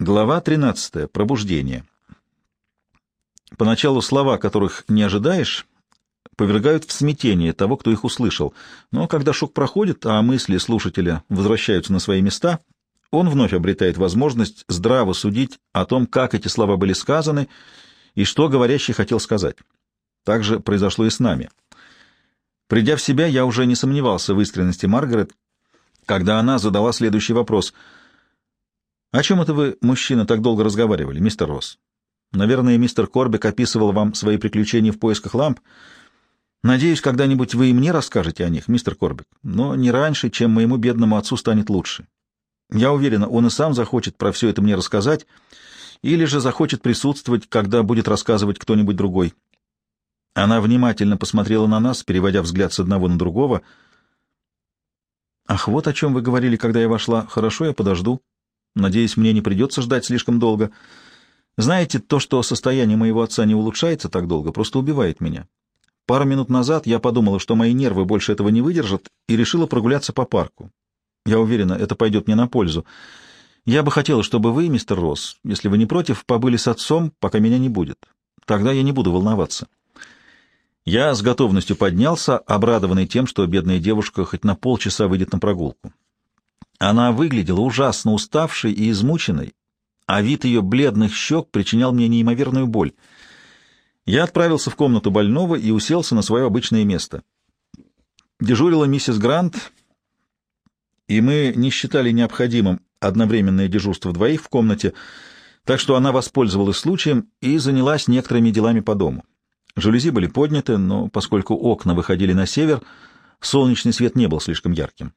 Глава 13. Пробуждение. Поначалу слова, которых не ожидаешь, повергают в смятение того, кто их услышал. Но когда шок проходит, а мысли слушателя возвращаются на свои места, он вновь обретает возможность здраво судить о том, как эти слова были сказаны и что говорящий хотел сказать. Так же произошло и с нами. Придя в себя, я уже не сомневался в искренности Маргарет, когда она задала следующий вопрос. «О чем это вы, мужчина, так долго разговаривали, мистер Росс? Наверное, мистер Корбек описывал вам свои приключения в поисках ламп. Надеюсь, когда-нибудь вы и мне расскажете о них, мистер Корбек, но не раньше, чем моему бедному отцу станет лучше. Я уверена, он и сам захочет про все это мне рассказать, или же захочет присутствовать, когда будет рассказывать кто-нибудь другой». Она внимательно посмотрела на нас, переводя взгляд с одного на другого. «Ах, вот о чем вы говорили, когда я вошла. Хорошо, я подожду. Надеюсь, мне не придется ждать слишком долго. Знаете, то, что состояние моего отца не улучшается так долго, просто убивает меня. Пару минут назад я подумала, что мои нервы больше этого не выдержат, и решила прогуляться по парку. Я уверена, это пойдет мне на пользу. Я бы хотела, чтобы вы, мистер Росс, если вы не против, побыли с отцом, пока меня не будет. Тогда я не буду волноваться». Я с готовностью поднялся, обрадованный тем, что бедная девушка хоть на полчаса выйдет на прогулку. Она выглядела ужасно уставшей и измученной, а вид ее бледных щек причинял мне неимоверную боль. Я отправился в комнату больного и уселся на свое обычное место. Дежурила миссис Грант, и мы не считали необходимым одновременное дежурство двоих в комнате, так что она воспользовалась случаем и занялась некоторыми делами по дому. Жалюзи были подняты, но поскольку окна выходили на север, солнечный свет не был слишком ярким.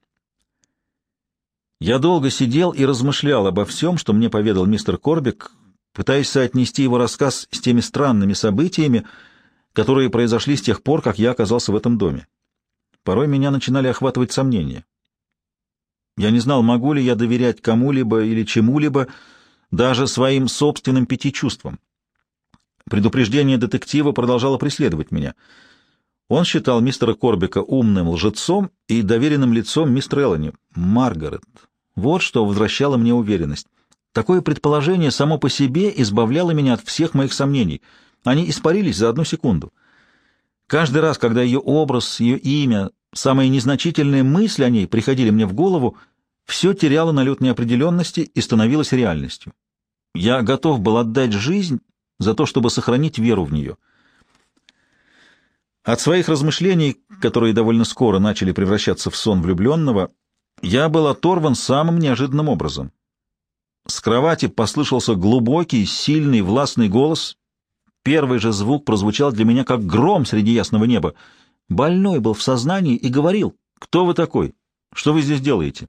Я долго сидел и размышлял обо всем, что мне поведал мистер Корбек, пытаясь соотнести его рассказ с теми странными событиями, которые произошли с тех пор, как я оказался в этом доме. Порой меня начинали охватывать сомнения. Я не знал, могу ли я доверять кому-либо или чему-либо, даже своим собственным 5 чувствам. Предупреждение детектива продолжало преследовать меня. Он считал мистера Корбека умным лжецом и доверенным лицом мистер Эллани. Маргарет. Вот что возвращало мне уверенность. Такое предположение само по себе избавляло меня от всех моих сомнений. Они испарились за одну секунду. Каждый раз, когда ее образ, ее имя, самые незначительные мысли о ней приходили мне в голову, все теряло налет неопределенности и становилось реальностью. Я готов был отдать жизнь за то, чтобы сохранить веру в нее. От своих размышлений, которые довольно скоро начали превращаться в сон влюбленного, я был оторван самым неожиданным образом. С кровати послышался глубокий, сильный, властный голос. Первый же звук прозвучал для меня как гром среди ясного неба. Больной был в сознании и говорил: «Кто вы такой? Что вы здесь делаете?»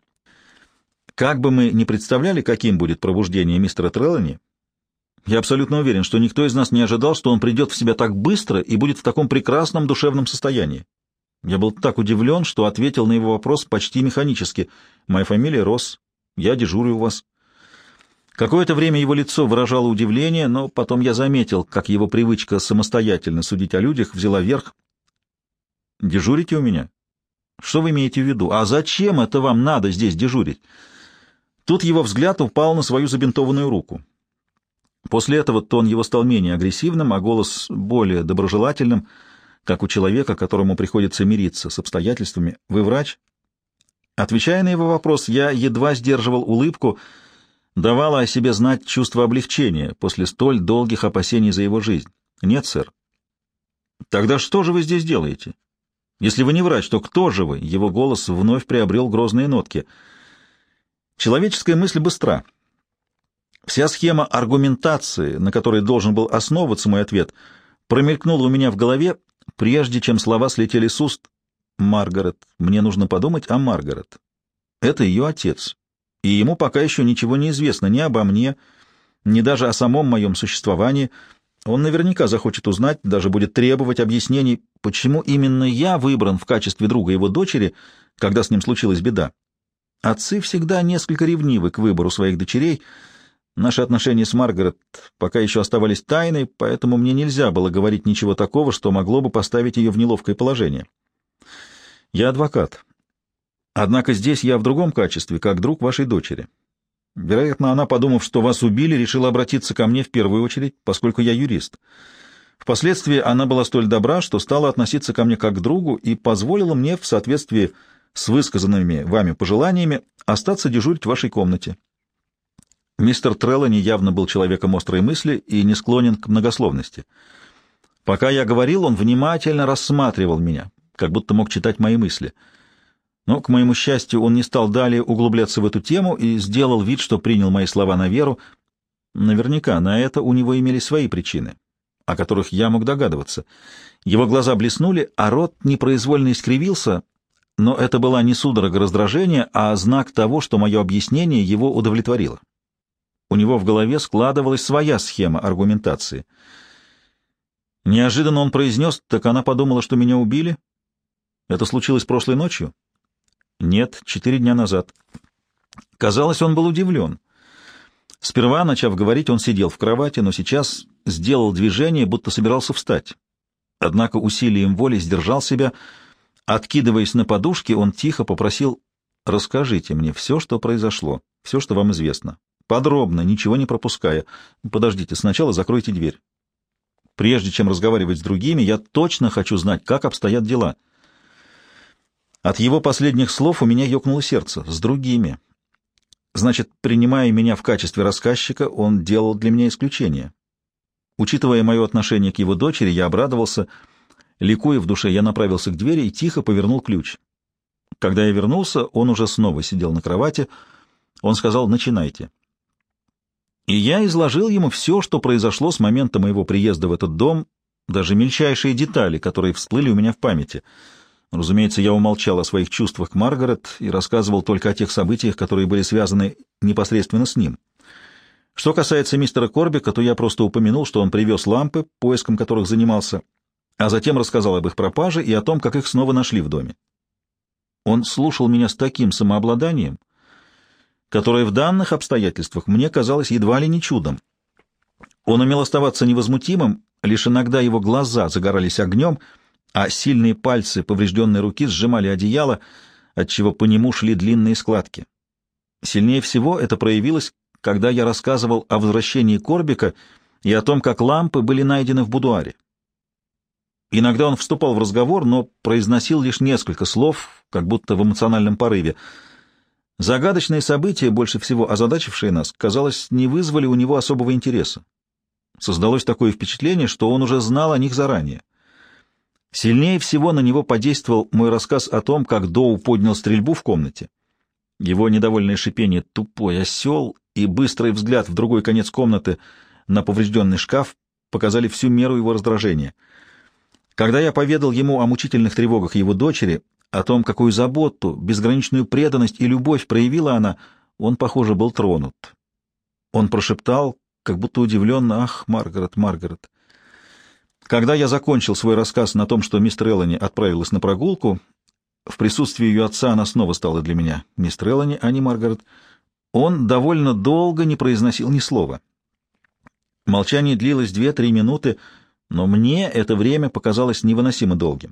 Как бы мы ни представляли, каким будет пробуждение мистера Треллани, я абсолютно уверен, что никто из нас не ожидал, что он придет в себя так быстро и будет в таком прекрасном душевном состоянии. Я был так удивлен, что ответил на его вопрос почти механически. «Моя фамилия Росс. Я дежурю у вас». Какое-то время его лицо выражало удивление, но потом я заметил, как его привычка самостоятельно судить о людях взяла верх. «Дежурите у меня? Что вы имеете в виду? А зачем это вам надо здесь дежурить?» Тут его взгляд упал на свою забинтованную руку. После этого тон его стал менее агрессивным, а голос более доброжелательным, как у человека, которому приходится мириться с обстоятельствами. «Вы врач?» Отвечая на его вопрос, я едва сдерживал улыбку, давала о себе знать чувство облегчения после столь долгих опасений за его жизнь. «Нет, сэр». «Тогда что же вы здесь делаете? Если вы не врач, то кто же вы?» Его голос вновь приобрел грозные нотки. Человеческая мысль быстра. Вся схема аргументации, на которой должен был основываться мой ответ, промелькнула у меня в голове, прежде чем слова слетели с уст. «Маргарет. Мне нужно подумать о Маргарет. Это ее отец, и ему пока еще ничего не известно ни обо мне, ни даже о самом моем существовании. Он наверняка захочет узнать, даже будет требовать объяснений, почему именно я выбран в качестве друга его дочери, когда с ним случилась беда. Отцы всегда несколько ревнивы к выбору своих дочерей. Наши отношения с Маргарет пока еще оставались тайной, поэтому мне нельзя было говорить ничего такого, что могло бы поставить ее в неловкое положение. Я адвокат. Однако здесь я в другом качестве, как друг вашей дочери. Вероятно, она, подумав, что вас убили, решила обратиться ко мне в первую очередь, поскольку я юрист. Впоследствии она была столь добра, что стала относиться ко мне как к другу и позволила мне, в соответствии с высказанными вами пожеланиями, остаться дежурить в вашей комнате. Мистер Треллани явно был человеком острой мысли и не склонен к многословности. Пока я говорил, он внимательно рассматривал меня, как будто мог читать мои мысли. Но, к моему счастью, он не стал далее углубляться в эту тему и сделал вид, что принял мои слова на веру. Наверняка на это у него имелись свои причины, о которых я мог догадываться. Его глаза блеснули, а рот непроизвольно искривился, но это была не судорога раздражения, а знак того, что мое объяснение его удовлетворило. У него в голове складывалась своя схема аргументации. Неожиданно он произнес: «Так она подумала, что меня убили? Это случилось прошлой ночью?» «Нет, 4 дня назад». Казалось, он был удивлен. Сперва, начав говорить, он сидел в кровати, но сейчас сделал движение, будто собирался встать. Однако усилием воли сдержал себя. Откидываясь на подушке, он тихо попросил: «Расскажите мне все, что произошло, все, что вам известно. Подробно, ничего не пропуская. Подождите, сначала закройте дверь. Прежде чем разговаривать с другими, я точно хочу знать, как обстоят дела». От его последних слов у меня ёкнуло сердце. С другими. Значит, принимая меня в качестве рассказчика, он делал для меня исключение. Учитывая мое отношение к его дочери, я обрадовался. Ликуя в душе, я направился к двери и тихо повернул ключ. Когда я вернулся, он уже снова сидел на кровати. Он сказал: «Начинайте». И я изложил ему все, что произошло с момента моего приезда в этот дом, даже мельчайшие детали, которые всплыли у меня в памяти. Разумеется, я умолчал о своих чувствах к Маргарет и рассказывал только о тех событиях, которые были связаны непосредственно с ним. Что касается мистера Корбика, то я просто упомянул, что он привез лампы, поиском которых занимался, а затем рассказал об их пропаже и о том, как их снова нашли в доме. Он слушал меня с таким самообладанием, которое в данных обстоятельствах мне казалось едва ли не чудом. Он умел оставаться невозмутимым, лишь иногда его глаза загорались огнем, а сильные пальцы поврежденной руки сжимали одеяло, отчего по нему шли длинные складки. Сильнее всего это проявилось, когда я рассказывал о возвращении Корбика и о том, как лампы были найдены в будуаре. Иногда он вступал в разговор, но произносил лишь несколько слов, как будто в эмоциональном порыве. Загадочные события, больше всего озадачившие нас, казалось, не вызвали у него особого интереса. Создалось такое впечатление, что он уже знал о них заранее. Сильнее всего на него подействовал мой рассказ о том, как Доу поднял стрельбу в комнате. Его недовольное шипение «тупой осел» и быстрый взгляд в другой конец комнаты на поврежденный шкаф показали всю меру его раздражения. Когда я поведал ему о мучительных тревогах его дочери, о том, какую заботу, безграничную преданность и любовь проявила она, он, похоже, был тронут. Он прошептал, как будто удивленно: «Ах, Маргарет, Маргарет». Когда я закончил свой рассказ на том, что мисс Треллани отправилась на прогулку, в присутствии ее отца она снова стала для меня мисс Треллани, а не Маргарет, он довольно долго не произносил ни слова. Молчание длилось 2-3 минуты, но мне это время показалось невыносимо долгим.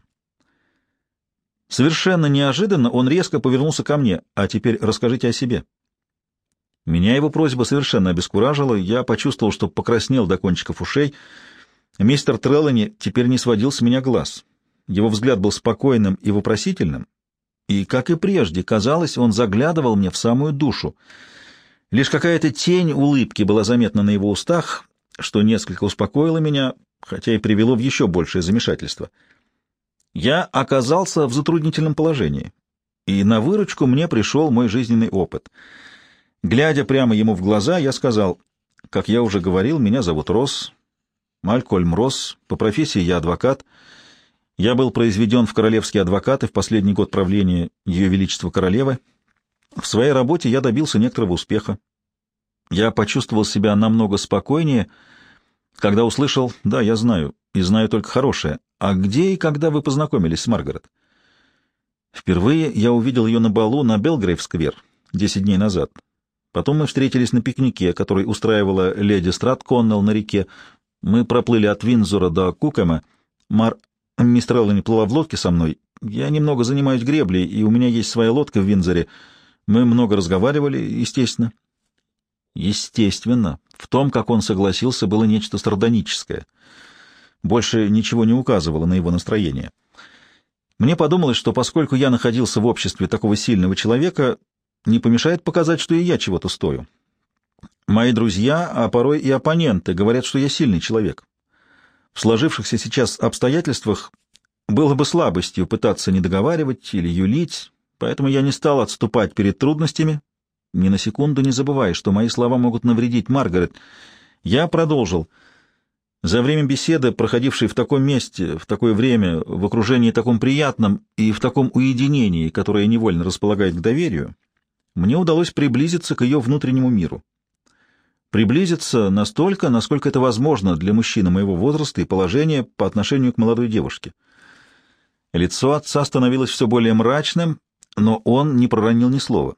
Совершенно неожиданно он резко повернулся ко мне: «А теперь расскажите о себе». Меня его просьба совершенно обескуражила, я почувствовал, что покраснел до кончиков ушей. Мистер Треллани теперь не сводил с меня глаз. Его взгляд был спокойным и вопросительным, и, как и прежде, казалось, он заглядывал мне в самую душу. Лишь какая-то тень улыбки была заметна на его устах, что несколько успокоило меня, хотя и привело в еще большее замешательство. Я оказался в затруднительном положении, и на выручку мне пришел мой жизненный опыт. Глядя прямо ему в глаза, я сказал: «Как я уже говорил, меня зовут Росс, Малькольм Росс, по профессии я адвокат. Я был произведен в королевские адвокаты в последний год правления Ее Величества Королевы. В своей работе я добился некоторого успеха. Я почувствовал себя намного спокойнее, когда услышал: да, я знаю, и знаю только хорошее. А где и когда вы познакомились с Маргарет?» «Впервые я увидел ее на балу на Белгрейв-сквер 10 дней назад. Потом мы встретились на пикнике, который устраивала леди Страт-Коннелл на реке. Мы проплыли от Виндзора до Кукэма. Мисс Треллани плыла в лодке со мной. Я немного занимаюсь греблей, и у меня есть своя лодка в Виндзоре. Мы много разговаривали, естественно. Естественно, в том, как он согласился, было нечто сардоническое. Больше ничего не указывало на его настроение. Мне подумалось, что поскольку я находился в обществе такого сильного человека, не помешает показать, что и я чего-то стою. Мои друзья, а порой и оппоненты, говорят, что я сильный человек. В сложившихся сейчас обстоятельствах было бы слабостью пытаться не договаривать или юлить, поэтому я не стал отступать перед трудностями, ни на секунду не забывая, что мои слова могут навредить Маргарет. Я продолжил. За время беседы, проходившей в таком месте, в такое время, в окружении таком приятном и в таком уединении, которое невольно располагает к доверию, мне удалось приблизиться к ее внутреннему миру. Приблизиться настолько, насколько это возможно для мужчины моего возраста и положения по отношению к молодой девушке. Лицо отца становилось все более мрачным, но он не проронил ни слова.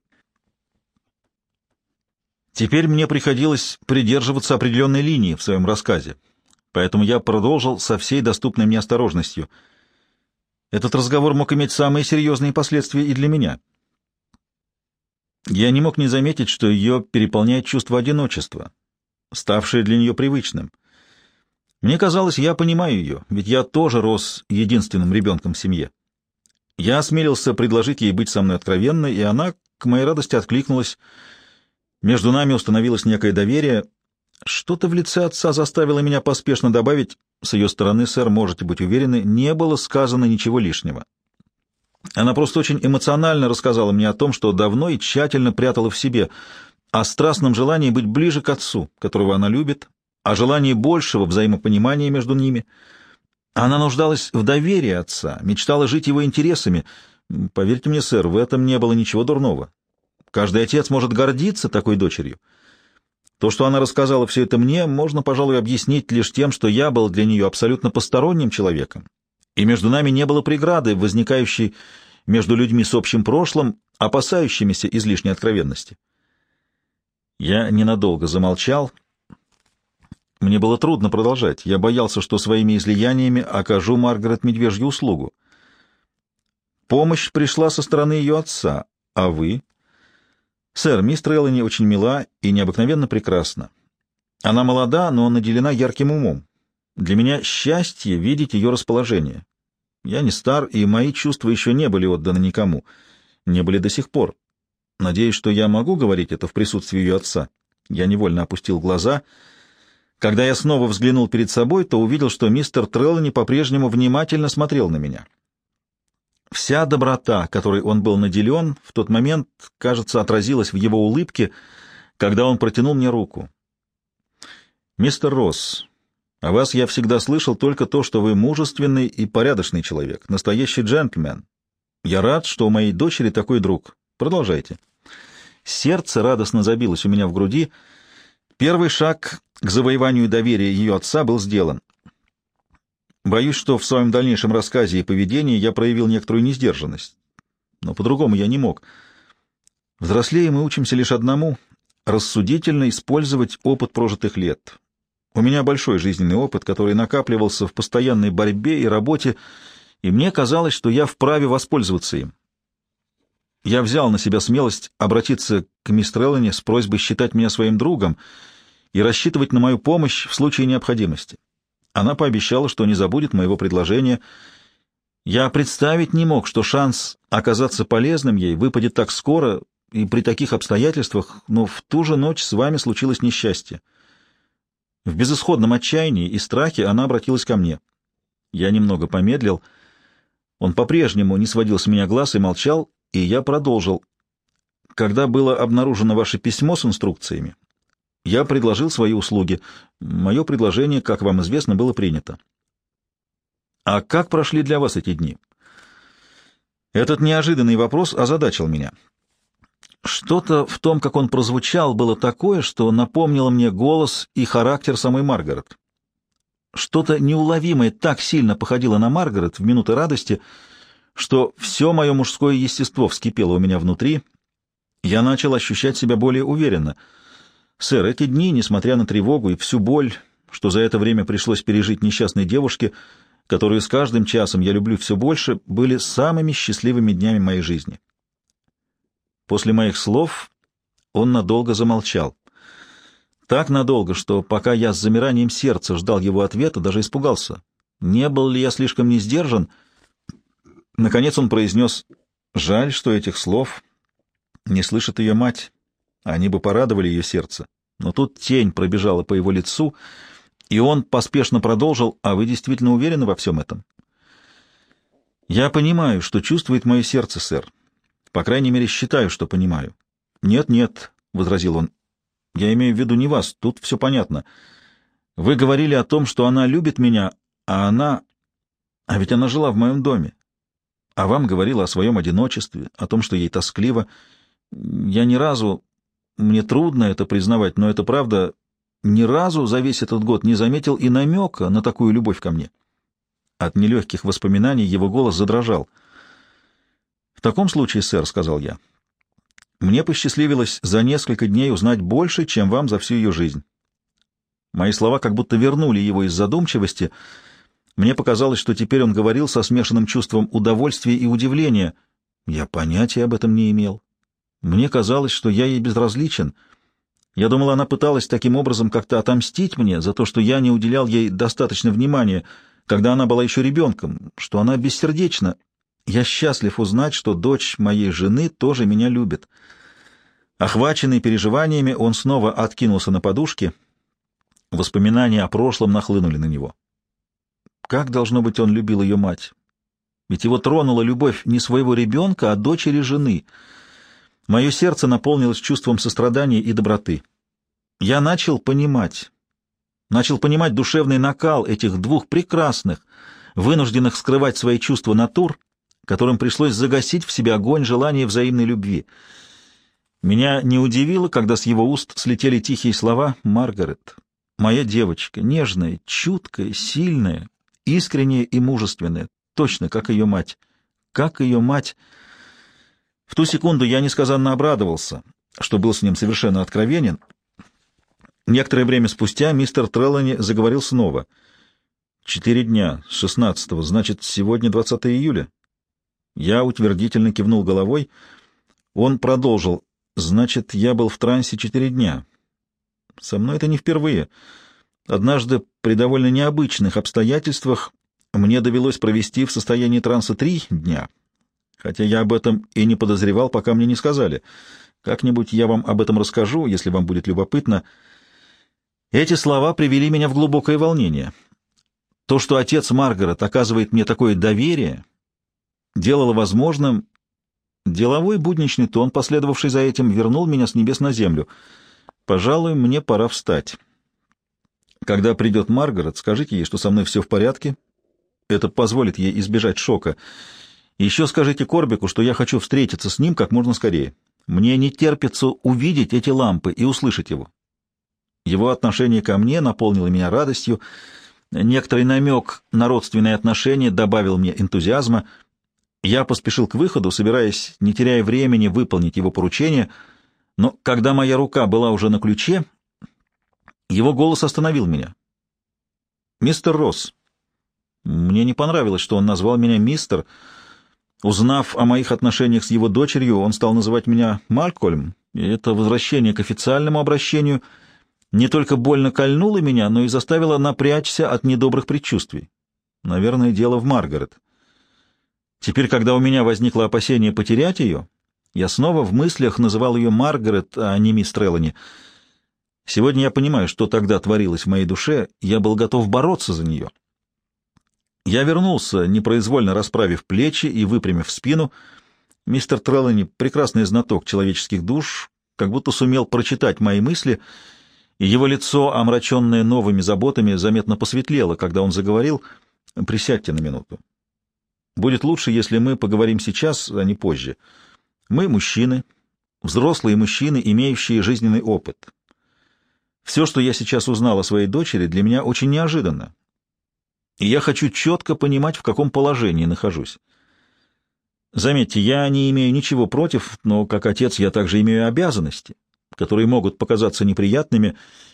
Теперь мне приходилось придерживаться определенной линии в своем рассказе, поэтому я продолжил со всей доступной мне осторожностью. Этот разговор мог иметь самые серьезные последствия и для меня. Я не мог не заметить, что ее переполняет чувство одиночества, ставшее для нее привычным. Мне казалось, я понимаю ее, ведь я тоже рос единственным ребенком в семье. Я осмелился предложить ей быть со мной откровенной, и она, к моей радости, откликнулась. Между нами установилось некое доверие. Что-то в лице отца заставило меня поспешно добавить: с ее стороны, сэр, можете быть уверены, не было сказано ничего лишнего. Она просто очень эмоционально рассказала мне о том, что давно и тщательно прятала в себе, о страстном желании быть ближе к отцу, которого она любит, о желании большего взаимопонимания между ними. Она нуждалась в доверии отца, мечтала жить его интересами. Поверьте мне, сэр, в этом не было ничего дурного. Каждый отец может гордиться такой дочерью. То, что она рассказала все это мне, можно, пожалуй, объяснить лишь тем, что я был для нее абсолютно посторонним человеком, и между нами не было преграды, возникающей между людьми с общим прошлым, опасающимися излишней откровенности. Я ненадолго замолчал. Мне было трудно продолжать. Я боялся, что своими излияниями окажу Маргарет медвежью услугу. Помощь пришла со стороны ее отца, а вы? Сэр, мисс Треллани очень мила и необыкновенно прекрасна. Она молода, но наделена ярким умом. Для меня счастье видеть ее расположение. Я не стар, и мои чувства еще не были отданы никому, не были до сих пор. Надеюсь, что я могу говорить это в присутствии ее отца. Я невольно опустил глаза. Когда я снова взглянул перед собой, то увидел, что мистер Треллани по-прежнему внимательно смотрел на меня. Вся доброта, которой он был наделен, в тот момент, кажется, отразилась в его улыбке, когда он протянул мне руку. «Мистер Росс, о вас я всегда слышал только то, что вы мужественный и порядочный человек, настоящий джентльмен. Я рад, что у моей дочери такой друг. Продолжайте». Сердце радостно забилось у меня в груди. Первый шаг к завоеванию доверия ее отца был сделан. Боюсь, что в своем дальнейшем рассказе и поведении я проявил некоторую несдержанность. Но по-другому я не мог. Взрослеем мы учимся лишь одному — рассудительно использовать опыт прожитых лет. У меня большой жизненный опыт, который накапливался в постоянной борьбе и работе, и мне казалось, что я вправе воспользоваться им. Я взял на себя смелость обратиться к мисс Треллани с просьбой считать меня своим другом и рассчитывать на мою помощь в случае необходимости. Она пообещала, что не забудет моего предложения. Я представить не мог, что шанс оказаться полезным ей выпадет так скоро и при таких обстоятельствах, но в ту же ночь с вами случилось несчастье. В безысходном отчаянии и страхе она обратилась ко мне. Я немного помедлил. Он по-прежнему не сводил с меня глаз и молчал, и я продолжил. Когда было обнаружено ваше письмо с инструкциями, я предложил свои услуги. Мое предложение, как вам известно, было принято. А как прошли для вас эти дни? Этот неожиданный вопрос озадачил меня. Что-то в том, как он прозвучал, было такое, что напомнило мне голос и характер самой Маргарет. Что-то неуловимое так сильно походило на Маргарет в минуты радости, что все мое мужское естество вскипело у меня внутри. Я начал ощущать себя более уверенно. Сэр, эти дни, несмотря на тревогу и всю боль, что за это время пришлось пережить несчастной девушке, которую с каждым часом я люблю все больше, были самыми счастливыми днями моей жизни. После моих слов он надолго замолчал. Так надолго, что пока я с замиранием сердца ждал его ответа, даже испугался. Не был ли я слишком несдержан? Наконец он произнес: «Жаль, что этих слов не слышит ее мать. Они бы порадовали ее сердце». Но тут тень пробежала по его лицу, и он поспешно продолжил: «А вы действительно уверены во всем этом?» «Я понимаю, что чувствует мое сердце, сэр. По крайней мере, считаю, что понимаю». «Нет, нет», — возразил он, — «я имею в виду не вас, тут все понятно. Вы говорили о том, что она любит меня, а она... А ведь она жила в моем доме. А вам говорила о своем одиночестве, о том, что ей тоскливо. Я ни разу... Мне трудно это признавать, но это правда, ни разу за весь этот год не заметил и намека на такую любовь ко мне». От нелегких воспоминаний его голос задрожал. «В таком случае, сэр, — сказал я, — мне посчастливилось за несколько дней узнать больше, чем вам за всю ее жизнь». Мои слова как будто вернули его из задумчивости. Мне показалось, что теперь он говорил со смешанным чувством удовольствия и удивления. Я понятия об этом не имел. Мне казалось, что я ей безразличен. Я думал, она пыталась таким образом как-то отомстить мне за то, что я не уделял ей достаточно внимания, когда она была еще ребенком, что она бессердечна. Я счастлив узнать, что дочь моей жены тоже меня любит. Охваченный переживаниями, он снова откинулся на подушки. Воспоминания о прошлом нахлынули на него. Как, должно быть, он любил ее мать? Ведь его тронула любовь не своего ребенка, а дочери жены. Мое сердце наполнилось чувством сострадания и доброты. Я начал понимать душевный накал этих двух прекрасных, вынужденных скрывать свои чувства натур, которым пришлось загасить в себе огонь желания взаимной любви. Меня не удивило, когда с его уст слетели тихие слова: «Маргарет, моя девочка, нежная, чуткая, сильная, искренняя и мужественная, точно как ее мать. Как ее мать!» В ту секунду я несказанно обрадовался, что был с ним совершенно откровенен. Некоторое время спустя мистер Треллани заговорил снова. 4 дня с 16-го, значит, сегодня 20 июля. Я утвердительно кивнул головой. Он продолжил: «Значит, я был в трансе 4 дня. Со мной это не впервые. Однажды при довольно необычных обстоятельствах мне довелось провести в состоянии транса 3 дня, хотя я об этом и не подозревал, пока мне не сказали. Как-нибудь я вам об этом расскажу, если вам будет любопытно». Эти слова привели меня в глубокое волнение. То, что отец Маргарет оказывает мне такое доверие, делало возможным... Деловой будничный тон, последовавший за этим, вернул меня с небес на землю. Пожалуй, мне пора встать. Когда придет Маргарет, скажите ей, что со мной все в порядке. Это позволит ей избежать шока. Еще скажите Корбику, что я хочу встретиться с ним как можно скорее. Мне не терпится увидеть эти лампы и услышать его. Его отношение ко мне наполнило меня радостью. Некоторый намек на родственные отношения добавил мне энтузиазма. Я поспешил к выходу, собираясь, не теряя времени, выполнить его поручение, но когда моя рука была уже на ключе, его голос остановил меня. «Мистер Росс». Мне не понравилось, что он назвал меня «мистер». Узнав о моих отношениях с его дочерью, он стал называть меня Малькольм, и это возвращение к официальному обращению не только больно кольнуло меня, но и заставило напрячься от недобрых предчувствий. Наверное, дело в Маргарет. Теперь, когда у меня возникло опасение потерять ее, я снова в мыслях называл ее Маргарет, а не мисс Треллани. Сегодня я понимаю, что тогда творилось в моей душе, я был готов бороться за нее. Я вернулся, непроизвольно расправив плечи и выпрямив спину. Мистер Треллани, прекрасный знаток человеческих душ, как будто сумел прочитать мои мысли, и его лицо, омраченное новыми заботами, заметно посветлело, когда он заговорил: «Присядьте на минуту. Будет лучше, если мы поговорим сейчас, а не позже. Мы мужчины, взрослые мужчины, имеющие жизненный опыт. Все, что я сейчас узнал о своей дочери, для меня очень неожиданно, и я хочу четко понимать, в каком положении нахожусь. Заметьте, я не имею ничего против, но как отец я также имею обязанности, которые могут показаться неприятными.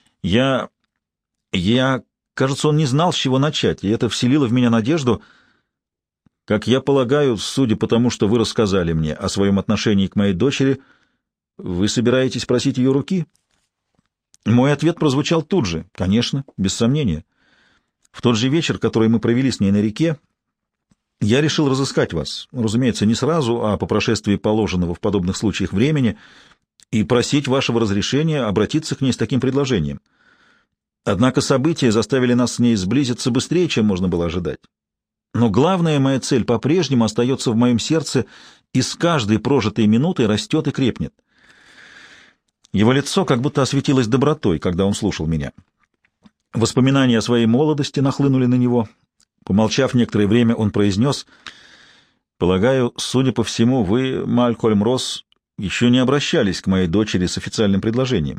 Кажется, он не знал, с чего начать, и это вселило в меня надежду. Как я полагаю, судя по тому, что вы рассказали мне о своем отношении к моей дочери, вы собираетесь просить ее руки?» Мой ответ прозвучал тут же. Конечно, без сомнения. В тот же вечер, который мы провели с ней на реке, я решил разыскать вас. Разумеется, не сразу, а по прошествии положенного в подобных случаях времени, и просить вашего разрешения обратиться к ней с таким предложением. Однако события заставили нас с ней сблизиться быстрее, чем можно было ожидать. Но главная моя цель по-прежнему остается в моем сердце и с каждой прожитой минутой растет и крепнет. Его лицо как будто осветилось добротой, когда он слушал меня. Воспоминания о своей молодости нахлынули на него. Помолчав некоторое время, он произнес: «Полагаю, судя по всему, вы, Малькольм Росс, еще не обращались к моей дочери с официальным предложением».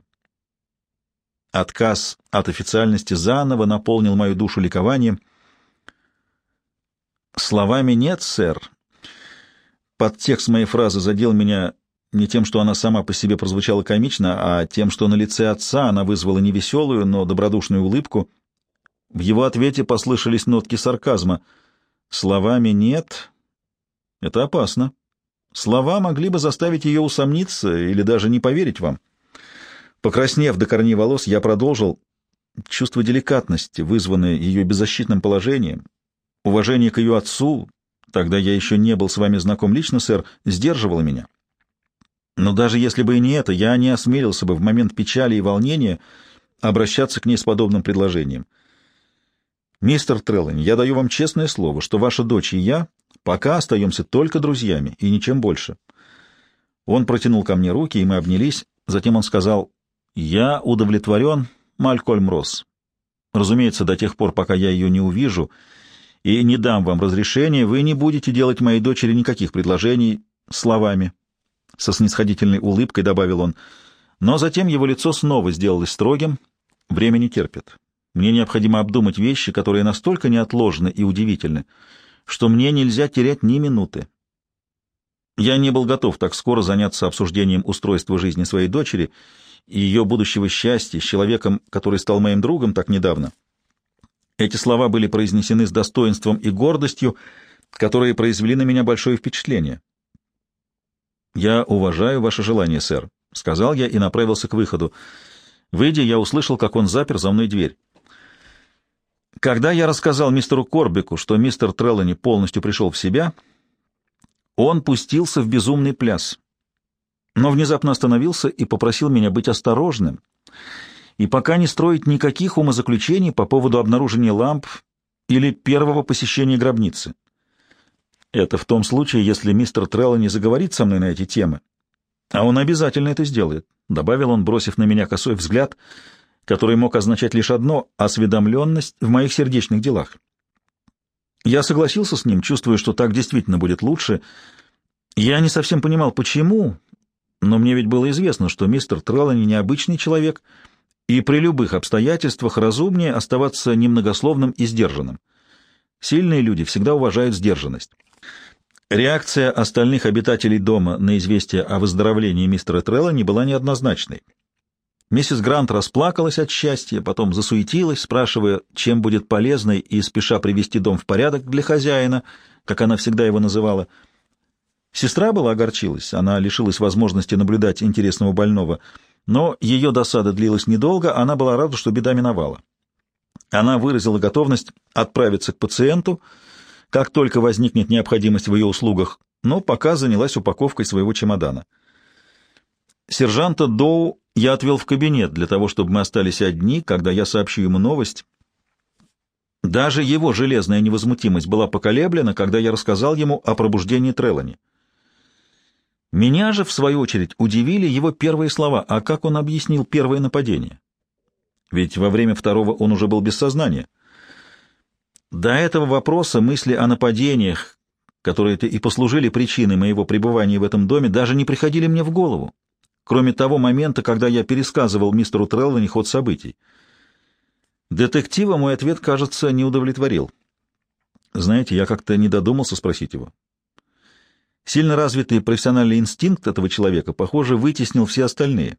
Отказ от официальности заново наполнил мою душу ликованием. «Словами нет, сэр». Подтекст моей фразы задел меня не тем, что она сама по себе прозвучала комично, а тем, что на лице отца она вызвала не веселую, но добродушную улыбку. В его ответе послышались нотки сарказма. «Словами нет» — это опасно. Слова могли бы заставить ее усомниться или даже не поверить вам. Покраснев до корней волос, я продолжил. Чувство деликатности, вызванное ее беззащитным положением, уважение к ее отцу, тогда я еще не был с вами знаком лично, сэр, сдерживало меня. Но даже если бы и не это, я не осмелился бы в момент печали и волнения обращаться к ней с подобным предложением. Мистер Треллани, я даю вам честное слово, что ваша дочь и я пока остаемся только друзьями и ничем больше. Он протянул ко мне руки, и мы обнялись. Затем он сказал: «Я удовлетворен, Малькольм Росс. Разумеется, до тех пор, пока я ее не увижу и не дам вам разрешения, вы не будете делать моей дочери никаких предложений словами». Со снисходительной улыбкой добавил он. Но затем его лицо снова сделалось строгим. Время не терпит. Мне необходимо обдумать вещи, которые настолько неотложны и удивительны, что мне нельзя терять ни минуты. Я не был готов так скоро заняться обсуждением устройства жизни своей дочери и ее будущего счастья с человеком, который стал моим другом так недавно. Эти слова были произнесены с достоинством и гордостью, которые произвели на меня большое впечатление. «Я уважаю ваше желание, сэр», — сказал я и направился к выходу. Выйдя, я услышал, как он запер за мной дверь. Когда я рассказал мистеру Корбику, что мистер Треллани полностью пришел в себя, он пустился в безумный пляс, но внезапно остановился и попросил меня быть осторожным и пока не строить никаких умозаключений по поводу обнаружения ламп или первого посещения гробницы. Это в том случае, если мистер Треллани заговорит со мной на эти темы, а он обязательно это сделает, — добавил он, бросив на меня косой взгляд, который мог означать лишь одно — осведомленность в моих сердечных делах. Я согласился с ним, чувствуя, что так действительно будет лучше. Я не совсем понимал, почему, но мне ведь было известно, что мистер Треллани необычный человек, и при любых обстоятельствах разумнее оставаться немногословным и сдержанным. Сильные люди всегда уважают сдержанность. Реакция остальных обитателей дома на известие о выздоровлении мистера Треллани была неоднозначной. Миссис Грант расплакалась от счастья, потом засуетилась, спрашивая, чем будет полезной и спеша привести дом в порядок для хозяина, как она всегда его называла. Сестра была огорчилась, она лишилась возможности наблюдать интересного больного, но ее досада длилась недолго, она была рада, что беда миновала. Она выразила готовность отправиться к пациенту, как только возникнет необходимость в ее услугах, но пока занялась упаковкой своего чемодана. Сержанта Доу я отвел в кабинет для того, чтобы мы остались одни, когда я сообщу ему новость. Даже его железная невозмутимость была поколеблена, когда я рассказал ему о пробуждении Треллани. Меня же, в свою очередь, удивили его первые слова, а как он объяснил первое нападение? Ведь во время второго он уже был без сознания. До этого вопроса мысли о нападениях, которые-то и послужили причиной моего пребывания в этом доме, даже не приходили мне в голову, кроме того момента, когда я пересказывал мистеру Треллани ход событий. Детектива мой ответ, кажется, не удовлетворил. Знаете, я как-то не додумался спросить его. Сильно развитый профессиональный инстинкт этого человека, похоже, вытеснил все остальные.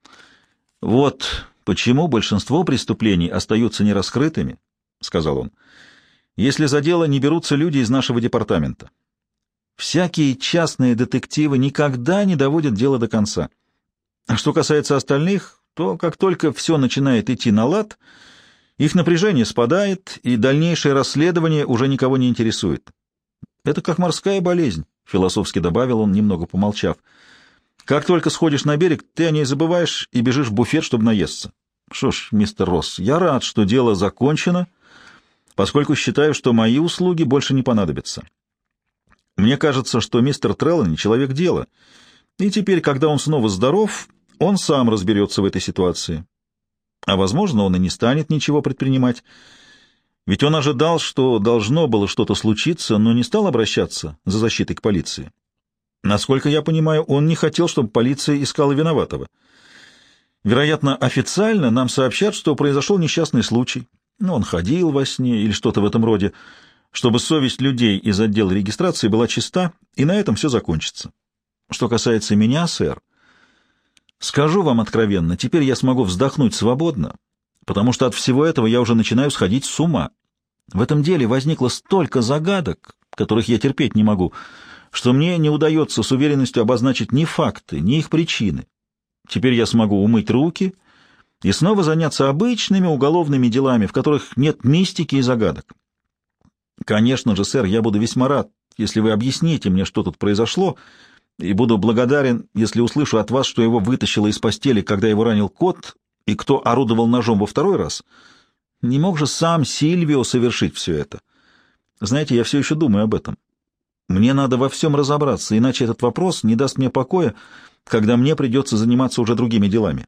«Вот почему большинство преступлений остаются нераскрытыми», — сказал он, — «если за дело не берутся люди из нашего департамента. Всякие частные детективы никогда не доводят дело до конца. А что касается остальных, то как только все начинает идти на лад, их напряжение спадает, и дальнейшее расследование уже никого не интересует. Это как морская болезнь, — философски добавил он, немного помолчав. Как только сходишь на берег, ты о ней забываешь и бежишь в буфет, чтобы наесться. Что ж, мистер Росс, я рад, что дело закончено, поскольку считаю, что мои услуги больше не понадобятся. Мне кажется, что мистер Треллани — человек дела, и теперь, когда он снова здоров, он сам разберется в этой ситуации. А, возможно, он и не станет ничего предпринимать, ведь он ожидал, что должно было что-то случиться, но не стал обращаться за защитой к полиции. Насколько я понимаю, он не хотел, чтобы полиция искала виноватого. Вероятно, официально нам сообщат, что произошел несчастный случай. Он ходил во сне или что-то в этом роде, чтобы совесть людей из отдела регистрации была чиста, и на этом все закончится. Что касается меня, сэр, скажу вам откровенно, теперь я смогу вздохнуть свободно, потому что от всего этого я уже начинаю сходить с ума. В этом деле возникло столько загадок, которых я терпеть не могу, что мне не удается с уверенностью обозначить ни факты, ни их причины. Теперь я смогу умыть руки и снова заняться обычными уголовными делами, в которых нет мистики и загадок. Конечно же, сэр, я буду весьма рад, если вы объясните мне, что тут произошло, и буду благодарен, если услышу от вас, что его вытащило из постели, когда его ранил кот, и кто орудовал ножом во второй раз. Не мог же сам Сильвио совершить все это. Знаете, я все еще думаю об этом. Мне надо во всем разобраться, иначе этот вопрос не даст мне покоя, когда мне придется заниматься уже другими делами.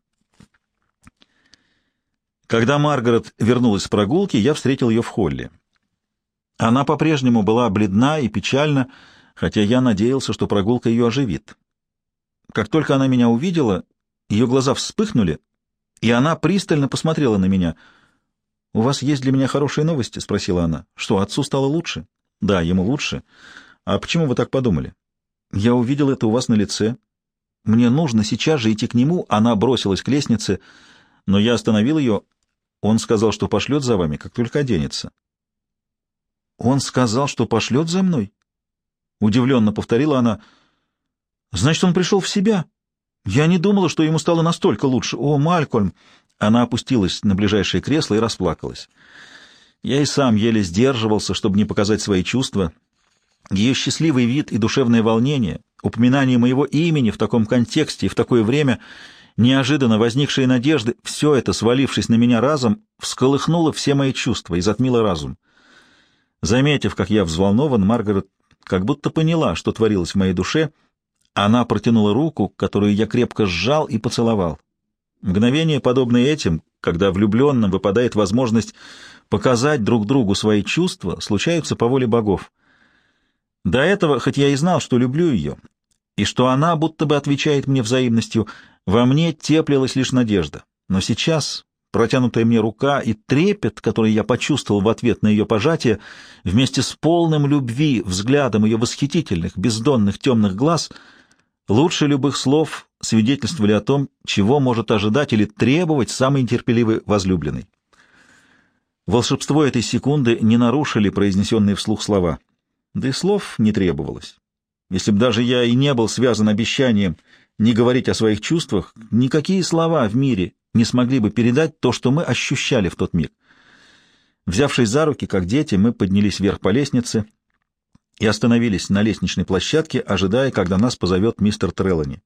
Когда Маргарет вернулась с прогулки, я встретил ее в холле. Она по-прежнему была бледна и печальна, хотя я надеялся, что прогулка ее оживит. Как только она меня увидела, ее глаза вспыхнули, и она пристально посмотрела на меня. «У вас есть для меня хорошие новости?» — спросила она. «Что, отцу стало лучше?» «Да, ему лучше. А почему вы так подумали?» «Я увидел это у вас на лице. Мне нужно сейчас же идти к нему». Она бросилась к лестнице, но я остановил ее. Он сказал, что пошлет за вами, как только оденется. «Он сказал, что пошлет за мной?» Удивленно повторила она. «Значит, он пришел в себя? Я не думала, что ему стало настолько лучше. О, Малькольм!» Она опустилась на ближайшее кресло и расплакалась. Я и сам еле сдерживался, чтобы не показать свои чувства. Ее счастливый вид и душевное волнение, упоминание моего имени в таком контексте и в такое время, неожиданно возникшие надежды, все это, свалившись на меня разом, всколыхнуло все мои чувства и затмило разум. Заметив, как я взволнован, Маргарет как будто поняла, что творилось в моей душе. Она протянула руку, которую я крепко сжал и поцеловал. Мгновения, подобные этим, когда влюбленным выпадает возможность показать друг другу свои чувства, случаются по воле богов. До этого, хоть я и знал, что люблю ее, и что она будто бы отвечает мне взаимностью, во мне теплилась лишь надежда. Но сейчас протянутая мне рука и трепет, который я почувствовал в ответ на ее пожатие, вместе с полным любви взглядом ее восхитительных, бездонных темных глаз, лучше любых слов свидетельствовали о том, чего может ожидать или требовать самый терпеливый возлюбленный. Волшебство этой секунды не нарушили произнесенные вслух слова. Да и слов не требовалось. Если бы даже я и не был связан обещанием не говорить о своих чувствах, никакие слова в мире не смогли бы передать то, что мы ощущали в тот миг. Взявшись за руки, как дети, мы поднялись вверх по лестнице и остановились на лестничной площадке, ожидая, когда нас позовет мистер Треллани.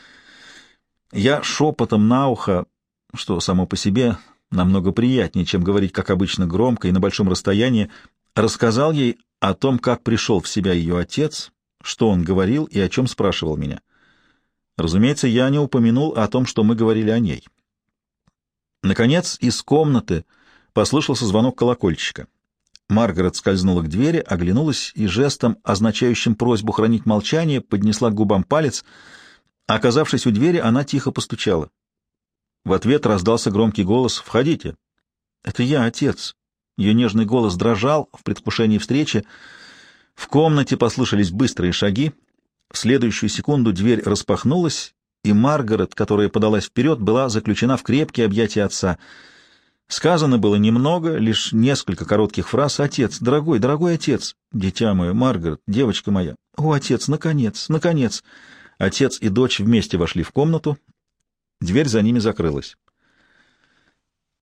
Я шепотом на ухо, что само по себе намного приятнее, чем говорить, как обычно, громко и на большом расстоянии, рассказал ей о том, как пришел в себя ее отец, что он говорил и о чем спрашивал меня. Разумеется, я не упомянул о том, что мы говорили о ней. Наконец, из комнаты послышался звонок колокольчика. Маргарет скользнула к двери, оглянулась и жестом, означающим просьбу хранить молчание, поднесла к губам палец. Оказавшись у двери, она тихо постучала. В ответ раздался громкий голос: «Входите». «Это я, отец». Ее нежный голос дрожал в предвкушении встречи. В комнате послышались быстрые шаги. В следующую секунду дверь распахнулась, и Маргарет, которая подалась вперед, была заключена в крепкие объятия отца. Сказано было немного, лишь несколько коротких фраз. «Отец, дорогой, дорогой отец!» «Дитя мое, Маргарет, девочка моя!» «О, отец, наконец, наконец!» Отец и дочь вместе вошли в комнату. Дверь за ними закрылась.